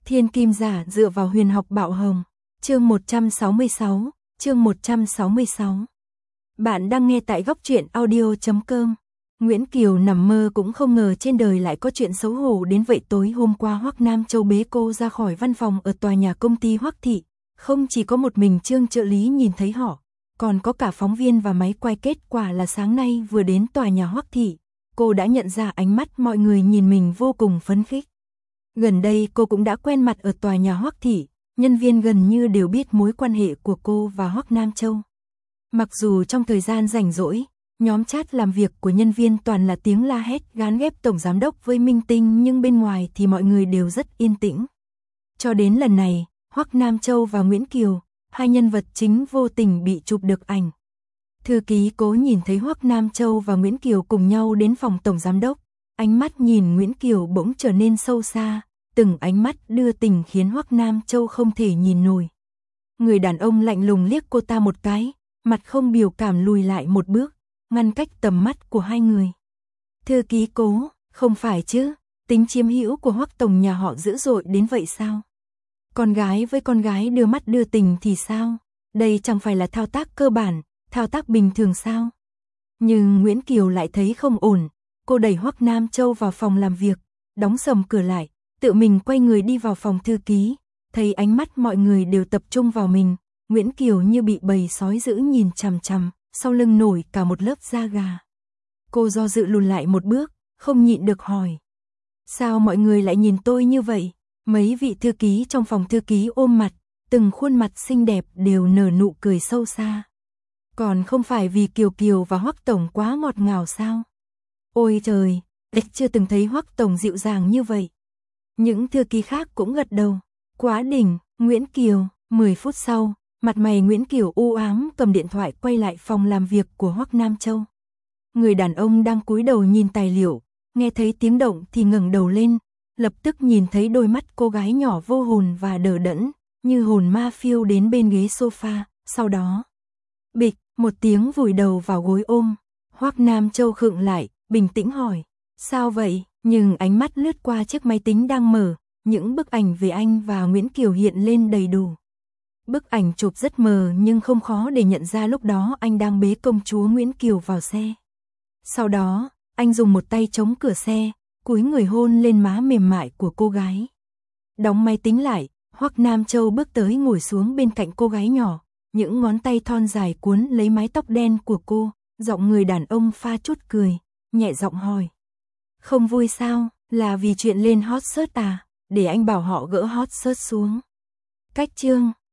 Thiên kim giả dựa vào huyền học bạo hồng. Chương 166, chương 166. Bạn đang nghe tại góc truyện audio.com. Nguyễn Kiều nằm mơ cũng không ngờ trên đời lại có chuyện xấu hổ đến vậy. Tối hôm qua Hoắc Nam Châu bế cô ra khỏi văn phòng ở tòa nhà công ty Hoắc Thị. Không chỉ có một mình Trương trợ lý nhìn thấy họ, còn có cả phóng viên và máy quay. Kết quả là sáng nay vừa đến tòa nhà Hoắc Thị, cô đã nhận ra ánh mắt mọi người nhìn mình vô cùng phấn khích. Gần đây cô cũng đã quen mặt ở tòa nhà Hoắc Thị, nhân viên gần như đều biết mối quan hệ của cô và Hoắc Nam Châu. Mặc dù trong thời gian rảnh rỗi, nhóm chat làm việc của nhân viên toàn là tiếng la hét gán ghép tổng giám đốc với minh tinh, nhưng bên ngoài thì mọi người đều rất yên tĩnh. Cho đến lần này, Hoắc Nam Châu và Nguyễn Kiều, hai nhân vật chính vô tình bị chụp được ảnh. Thư ký Cố nhìn thấy Hoắc Nam Châu và Nguyễn Kiều cùng nhau đến phòng tổng giám đốc, ánh mắt nhìn Nguyễn Kiều bỗng trở nên sâu xa, từng ánh mắt đưa tình khiến Hoắc Nam Châu không thể nhìn nổi. Người đàn ông lạnh lùng liếc cô ta một cái, mặt không biểu cảm lùi lại một bước, ngăn cách tầm mắt của hai người. Thư ký Cố, không phải chứ, tính chiếm hữu của Hoắc tổng nhà họ dữ dội đến vậy sao? Con gái với con gái đưa mắt đưa tình thì sao? Đây chẳng phải là thao tác cơ bản, thao tác bình thường sao? Nhưng Nguyễn Kiều lại thấy không ổn, cô đẩy Hoắc Nam Châu vào phòng làm việc, đóng sầm cửa lại, tự mình quay người đi vào phòng thư ký. Thấy ánh mắt mọi người đều tập trung vào mình, Nguyễn Kiều như bị bầy sói dữ nhìn chằm chằm, sau lưng nổi cả một lớp da gà. Cô do dự lùn lại một bước, không nhịn được hỏi: sao mọi người lại nhìn tôi như vậy? Mấy vị thư ký trong phòng thư ký ôm mặt, từng khuôn mặt xinh đẹp đều nở nụ cười sâu xa. Còn không phải vì Kiều Kiều và Hoắc tổng quá ngọt ngào sao? Ôi trời, chưa từng thấy Hoắc tổng dịu dàng như vậy. Những thư ký khác cũng gật đầu. Quá đỉnh, Nguyễn Kiều. 10 phút sau, mặt mày Nguyễn Kiều u ám cầm điện thoại quay lại phòng làm việc của Hoắc Nam Châu. Người đàn ông đang cúi đầu nhìn tài liệu, nghe thấy tiếng động thì ngẩng đầu lên, lập tức nhìn thấy đôi mắt cô gái nhỏ vô hồn và đờ đẫn, như hồn ma phiêu đến bên ghế sofa, sau đó bịch, một tiếng vùi đầu vào gối ôm. Hoắc Nam Châu khựng lại, bình tĩnh hỏi: sao vậy? Nhưng ánh mắt lướt qua chiếc máy tính đang mở, những bức ảnh về anh và Nguyễn Kiều hiện lên đầy đủ. Bức ảnh chụp rất mờ nhưng không khó để nhận ra lúc đó anh đang bế công chúa Nguyễn Kiều vào xe. Sau đó, anh dùng một tay chống cửa xe, cúi người hôn lên má mềm mại của cô gái. Đóng máy tính lại, Hoắc Nam Châu bước tới ngồi xuống bên cạnh cô gái nhỏ, những ngón tay thon dài cuốn lấy mái tóc đen của cô, giọng người đàn ông pha chút cười, nhẹ giọng hỏi: không vui sao, là vì chuyện lên hot search à? Để anh bảo họ gỡ hot search xuống. Cách chương